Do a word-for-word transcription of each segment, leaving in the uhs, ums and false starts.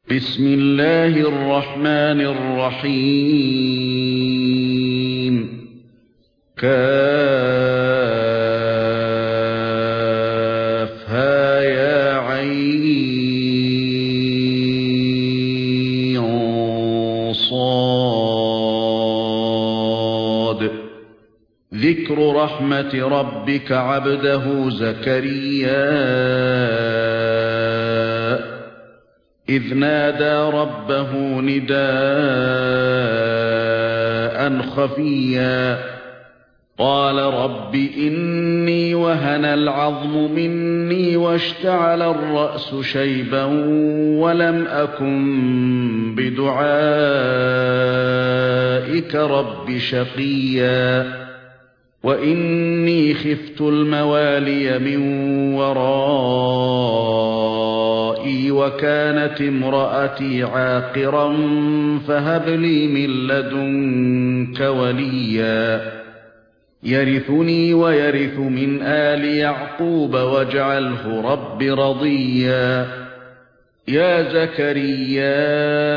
بسم الله الرحمن الرحيم كافها يا عين صاد ذكر رحمة ربك عبده زكريا إذ نادى ربه نداء خفيا قال رب إني وهن العظم مني واشتعل الرأس شيبا ولم أكن بدعائك رب شقيا وإني خفت الموالي من ورائي وكانت امرأتي عاقرا فهب لي من لدنك وليا يرثني ويرث من آل يعقوب واجعله رب رضيا يا زكريا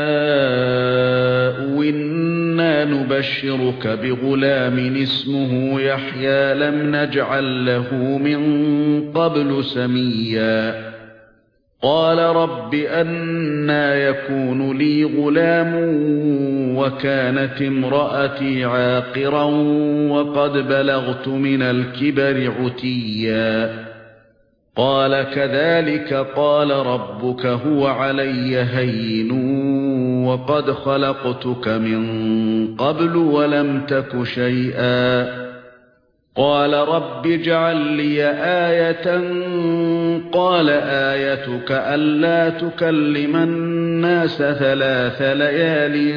إنا نبشرك بغلام اسمه يحيى لم نجعل له من قبل سميا قال رب أنى يكون لي غلام وكانت امرأتي عاقرا وقد بلغت من الكبر عتيا قال كذلك قال ربك هو علي هين وقد خلقتك من قبل ولم تك شيئا قال رب اجعل لي آية قال آيتك ألا تكلم الناس ثلاث ليال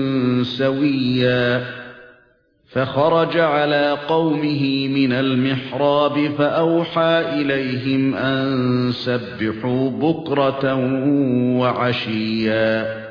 سويا فخرج على قومه من المحراب فأوحى إليهم أن سبحوا بكرة وعشيا